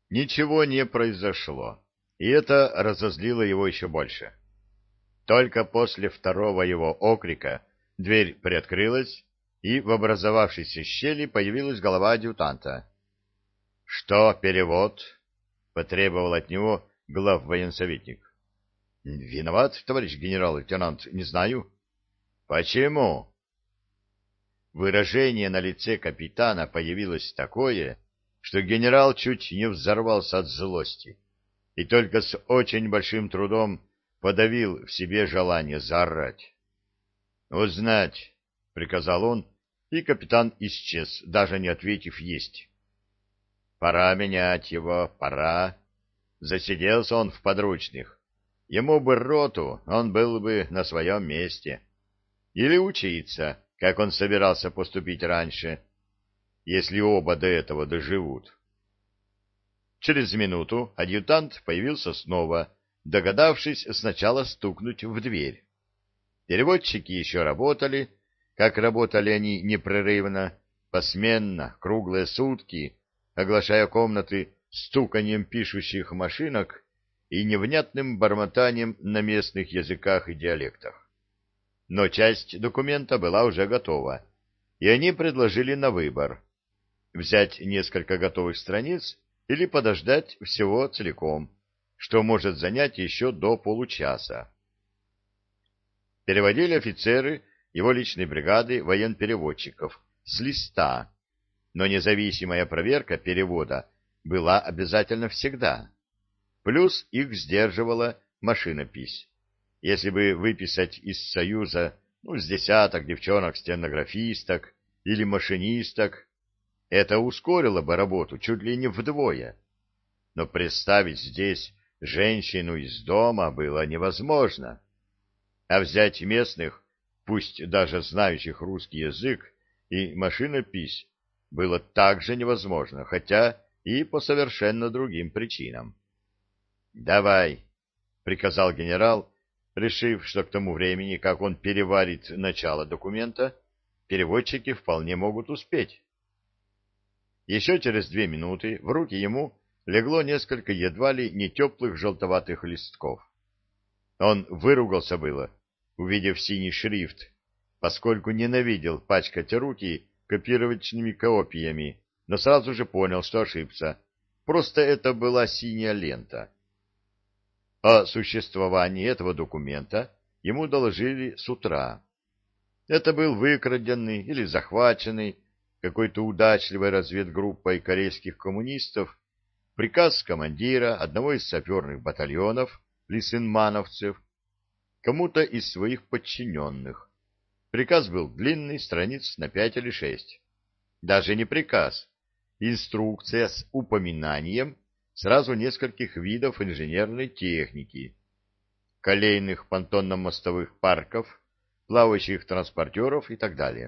Ничего не произошло, и это разозлило его еще больше. Только после второго его окрика дверь приоткрылась, и в образовавшейся щели появилась голова адъютанта. — Что перевод? — потребовал от него главвоенсоветник. — Виноват, товарищ генерал-лейтенант, не знаю. — Почему? Выражение на лице капитана появилось такое, что генерал чуть не взорвался от злости, и только с очень большим трудом подавил в себе желание заорать. «Узнать!» — приказал он, и капитан исчез, даже не ответив «есть». «Пора менять его, пора!» Засиделся он в подручных. Ему бы роту, он был бы на своем месте. Или учиться, как он собирался поступить раньше, если оба до этого доживут. Через минуту адъютант появился снова, догадавшись сначала стукнуть в дверь. Переводчики еще работали, как работали они непрерывно, посменно, круглые сутки, оглашая комнаты стуканьем пишущих машинок и невнятным бормотанием на местных языках и диалектах. Но часть документа была уже готова, и они предложили на выбор: взять несколько готовых страниц или подождать всего целиком, что может занять еще до получаса. Переводили офицеры его личной бригады военпереводчиков с листа, но независимая проверка перевода была обязательна всегда. Плюс их сдерживала машинопись. Если бы выписать из Союза с десяток девчонок-стенографисток или машинисток, это ускорило бы работу чуть ли не вдвое. Но представить здесь женщину из дома было невозможно. А взять местных, пусть даже знающих русский язык и машинопись, было также невозможно, хотя и по совершенно другим причинам. «Давай», — приказал генерал, решив, что к тому времени, как он переварит начало документа, переводчики вполне могут успеть. Еще через 2 минуты в руки ему легло несколько едва ли не теплых желтоватых листков. Он выругался было, увидев синий шрифт, поскольку ненавидел пачкать руки копировочными копиями, но сразу же понял, что ошибся. Просто это была синяя лента. О существовании этого документа ему доложили с утра. Это был выкраденный или захваченный какой-то удачливой разведгруппой корейских коммунистов приказ командира одного из саперных батальонов лисынмановцев кому-то из своих подчиненных. Приказ был длинный, страниц на 5 или 6. Даже не приказ, инструкция с упоминанием сразу нескольких видов инженерной техники: колейных понтонно-мостовых парков, плавающих транспортеров и так далее.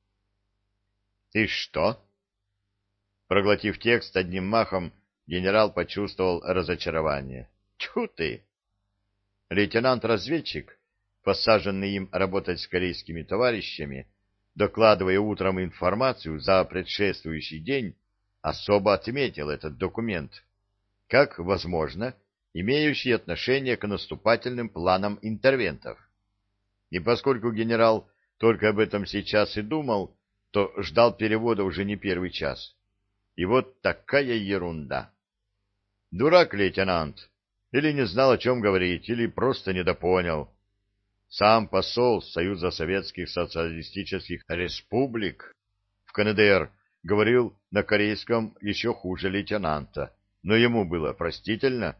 «И что?» Проглотив текст одним махом, генерал почувствовал разочарование. «Тьфу ты!» Лейтенант-разведчик, посаженный им работать с корейскими товарищами, докладывая утром информацию за предшествующий день, особо отметил этот документ как, возможно, имеющий отношение к наступательным планам интервентов. И поскольку генерал только об этом сейчас и думал, то ждал перевода уже не первый час. И вот такая ерунда. Дурак лейтенант, или не знал, о чем говорить, или просто недопонял. Сам посол Союза Советских Социалистических Республик в КНДР говорил на корейском еще хуже лейтенанта, но ему было простительно.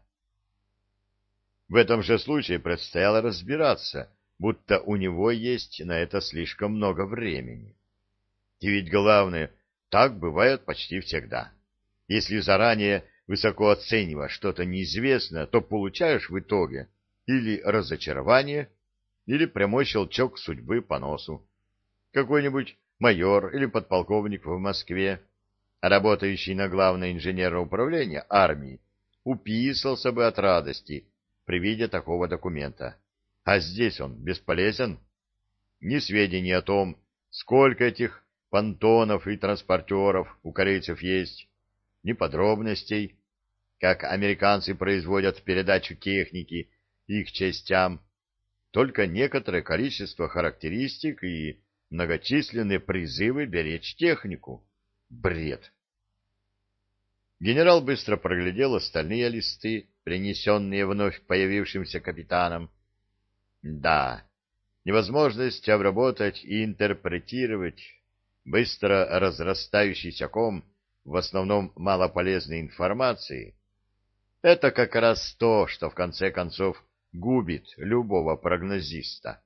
В этом же случае предстояло разбираться, будто у него есть на это слишком много времени. И ведь главное, так бывает почти всегда. Если заранее высоко оцениваешь что-то неизвестное, то получаешь в итоге или разочарование, или прямой щелчок судьбы по носу. Какой-нибудь майор или подполковник в Москве, работающий на главное инженерное управление армии, уписался бы от радости при виде такого документа. А здесь он бесполезен. Ни сведений о том, сколько этих понтонов и транспортеров у корейцев есть, ни подробностей. как американцы производят передачу техники их частям, только некоторое количество характеристик и многочисленные призывы беречь технику. Бред. Генерал быстро проглядел остальные листы, принесенные вновь появившимся капитаном. Да, невозможность обработать и интерпретировать быстро разрастающийся ком в основном малополезной информации — это как раз то, что в конце концов губит любого прогнозиста.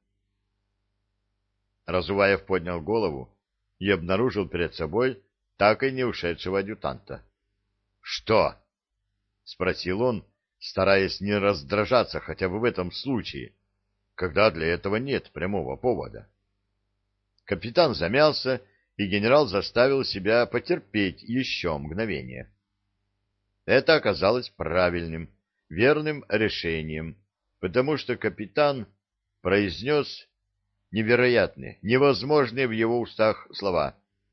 Разуваев поднял голову и обнаружил перед собой так и не ушедшего адъютанта. — Что? — спросил он, стараясь не раздражаться хотя бы в этом случае, когда для этого нет прямого повода. Капитан замялся, и генерал заставил себя потерпеть еще мгновение. Это оказалось правильным, верным решением, потому что капитан произнес невероятные, невозможные в его устах слова.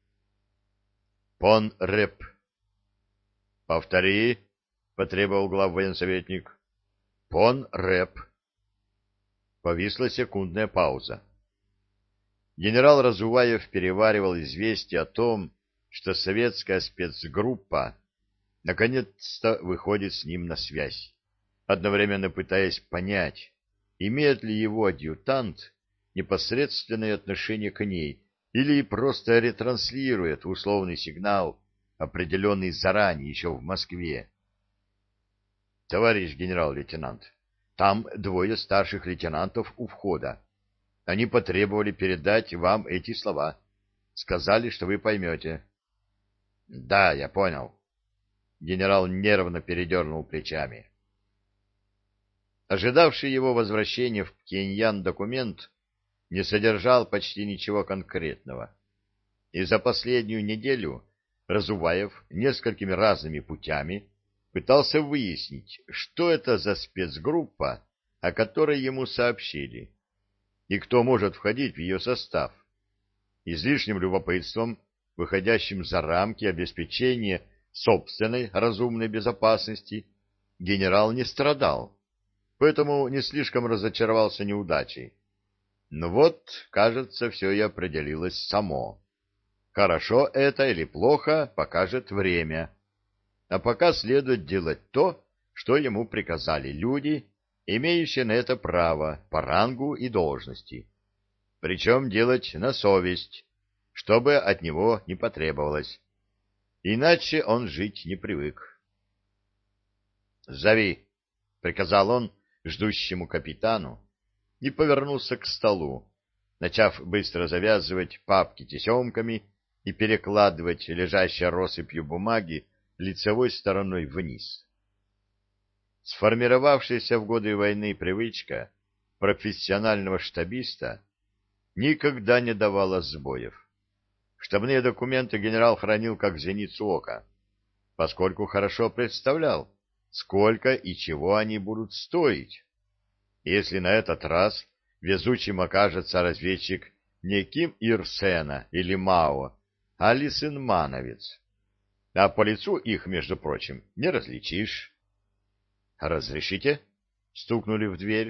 «Пон реп». «Повтори», — потребовал главвоенсоветник. «Пон реп». Повисла секундная пауза. Генерал Разуваев переваривал известие о том, что советская спецгруппа наконец-то выходит с ним на связь, одновременно пытаясь понять, имеет ли его адъютант непосредственное отношение к ней или просто ретранслирует условный сигнал, определенный заранее еще в Москве. «Товарищ генерал-лейтенант, там двое старших лейтенантов у входа. Они потребовали передать вам эти слова. Сказали, что вы поймете». «Да, я понял». Генерал нервно передернул плечами. Ожидавший его возвращения в Пхеньян документ не содержал почти ничего конкретного. И за последнюю неделю Разуваев несколькими разными путями пытался выяснить, что это за спецгруппа, о которой ему сообщили, и кто может входить в ее состав. Излишним любопытством, выходящим за рамки обеспечения собственной разумной безопасности, генерал не страдал, поэтому не слишком разочаровался неудачей. Но вот, кажется, все и определилось само. Хорошо это или плохо, покажет время. А пока следует делать то, что ему приказали люди, имеющие на это право по рангу и должности. Причем делать на совесть, чтобы от него не потребовалось. Иначе он жить не привык. «Зови», — приказал он ждущему капитану, и повернулся к столу, начав быстро завязывать папки тесемками и перекладывать лежащие россыпью бумаги лицевой стороной вниз. Сформировавшаяся в годы войны привычка профессионального штабиста никогда не давала сбоев. Штабные документы генерал хранил как зеницу ока, поскольку хорошо представлял, сколько и чего они будут стоить. Если на этот раз везучим окажется разведчик не Ким Ир Сена или Мао, а Лисенмановец, а по лицу их, между прочим, не различишь. «Разрешите?» — стукнули в дверь.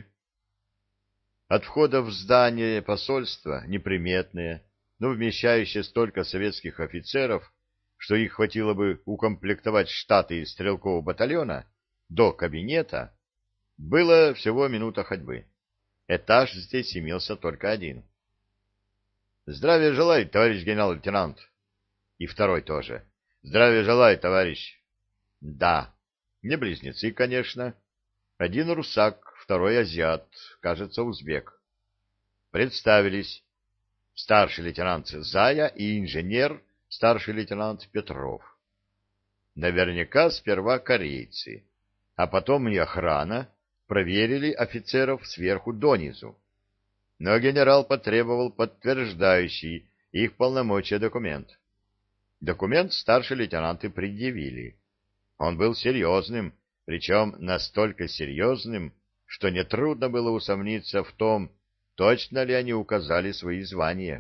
От входа в здание посольства, неприметное, но вмещающее столько советских офицеров, что их хватило бы укомплектовать штаты стрелкового батальона, до кабинета, было всего минута ходьбы. Этаж здесь имелся только один. «Здравия желаю, товарищ генерал-лейтенант!» И второй тоже. «Здравия желаю, товарищ!» «Да, не близнецы, конечно. Один русак, второй азиат, кажется, узбек». Представились. Старший лейтенант Зая и инженер, старший лейтенант Петров. Наверняка сперва корейцы, а потом и охрана проверили офицеров сверху донизу. Но генерал потребовал подтверждающий их полномочия документ. Документ старшие лейтенанты предъявили. Он был серьезным, причем настолько серьезным, что нетрудно было усомниться в том, точно ли они указали свои звания.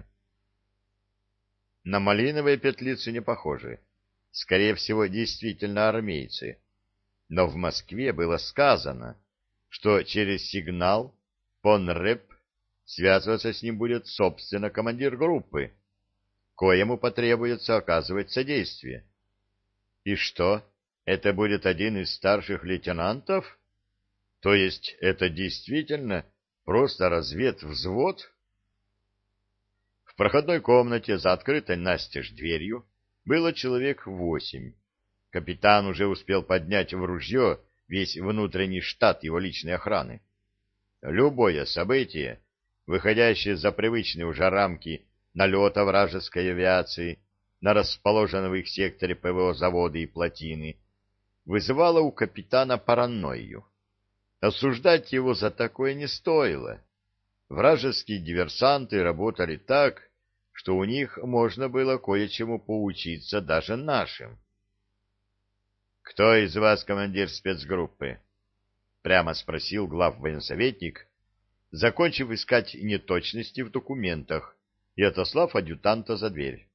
На малиновые петлицы не похожи. Скорее всего, действительно армейцы. Но в Москве было сказано, что через сигнал Понрэп связываться с ним будет, собственно, командир группы, коему потребуется оказывать содействие. И что, это будет один из старших лейтенантов? То есть это действительно просто разведвзвод? В проходной комнате за открытой настежь дверью было человек 8. Капитан уже успел поднять в ружье весь внутренний штат его личной охраны. Любое событие, выходящее за привычные уже рамки налета вражеской авиации на расположенные в их секторе ПВО заводы и плотины, вызывало у капитана паранойю. Осуждать его за такое не стоило. Вражеские диверсанты работали так, что у них можно было кое-чему поучиться даже нашим. «Кто из вас командир спецгруппы?» — прямо спросил главвоенсоветник, закончив искать неточности в документах и отослав адъютанта за дверь.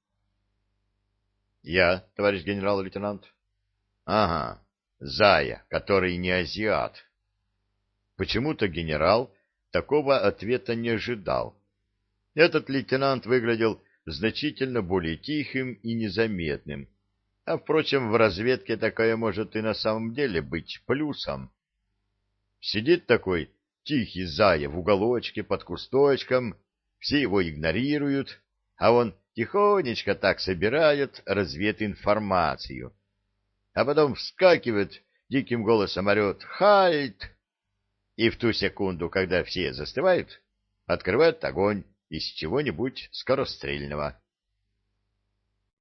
«Я, товарищ генерал-лейтенант». «Ага, Зая, который не азиат». Почему-то генерал такого ответа не ожидал. Этот лейтенант выглядел значительно более тихим и незаметным, а, впрочем, в разведке такое может и на самом деле быть плюсом. Сидит такой тихий Зая в уголочке под кусточком, все его игнорируют, а он тихонечко так собирает развединформацию, а потом вскакивает, диким голосом орет «Хальт!» и в ту секунду, когда все застывают, открывает огонь из чего-нибудь скорострельного.